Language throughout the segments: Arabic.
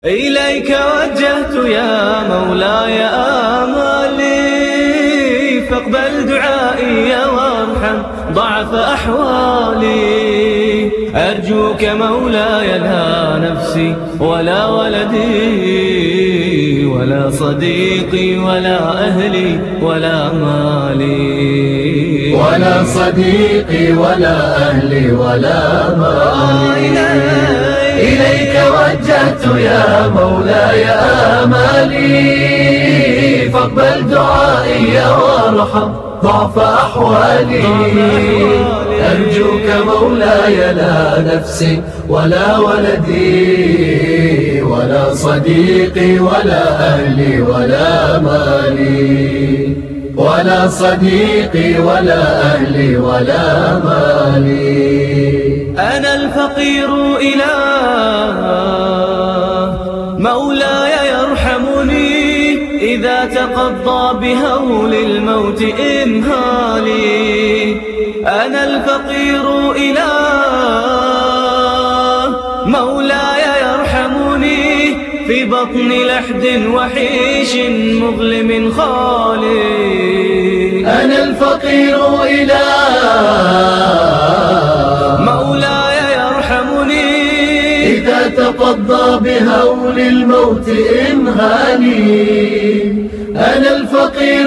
إليك وجهت يا مولاي آمالي، فاقبل دعائي وارحم ضعف أحوالي. أرجوك مولاي لا نفسي ولا ولدي ولا صديقي ولا أهلي ولا مالي، ولا صديقي ولا أهلي ولا مالي. إليك وجهت يا مولاي آمالي، فاقبل دعائي وارحم ضعف أحوالي. أرجوك مولاي لا نفسي ولا ولدي ولا صديقي ولا أهلي ولا مالي، ولا صديقي ولا أهلي ولا مالي. أنا الفقير إله مولاي يرحمني، إذا تقضى بهول الموت إمهالي. أنا الفقير إله مولاي يرحمني، في بطن لحد وحيش مظلم خالي. أنا الفقير إله مولاي يرحمني، إذا تقضى بهول الموت إمهالي. أنا الفقير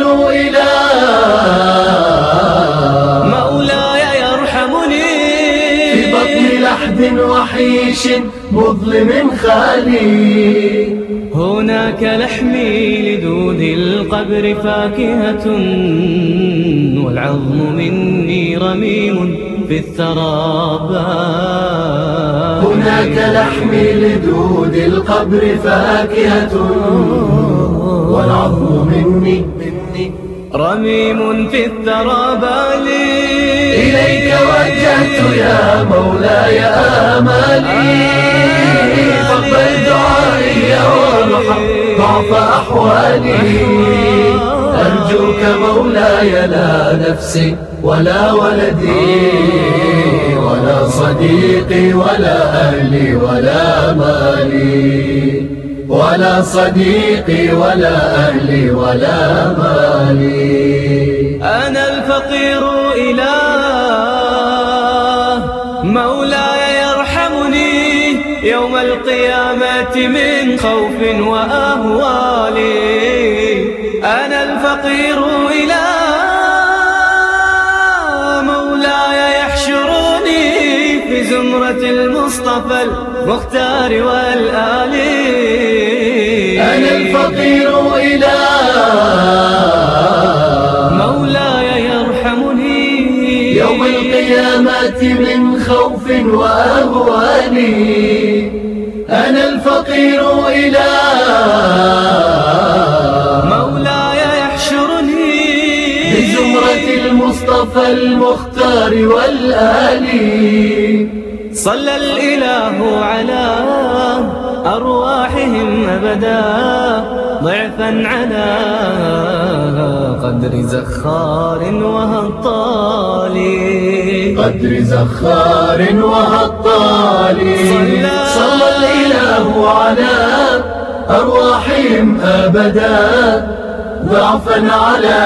إله مولاي يرحمني، في بطن لحد وحيش مظلم خالي. هناك لحمي لدود القبر فاكهة، والعظم مني رميم في الثرى بات. هناك لحمي لدود القبر فاكهة، والعظم مني رميم في الثرى بالي. إليك وجهت يا مولاي آمالي، فاقبل دعائي وارحم ضعف أحوالي. أرجوك مولاي لا نفسي ولا ولدي ولا صديقي ولا أهلي ولا مالي، ولا صديقي ولا أهلي ولا مالي. أنا الفقير إله مولاي يرحمني، يوم القيامة من خوف وأهوالي. أنا الفقير إله مولاي يحشرني في زمرة المصطفى المختار والآلي. أنا الفقير إله مولاي يرحمني، يوم القيامة من خوف وأهوالي. أنا الفقير إله مولاي يحشرني بزمرة المصطفى المختار والآلي. صلى الإله على أرواحهم أبدا، ضعفا على قدر زخار وهطالي. قدر زخار وهطالي. صلى الإله على أرواحهم أبدا، ضعفا على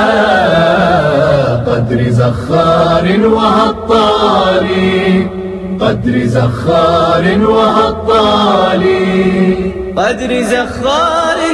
قدر زخار وهطالي. قدر زخار وهطالي. قدر زخار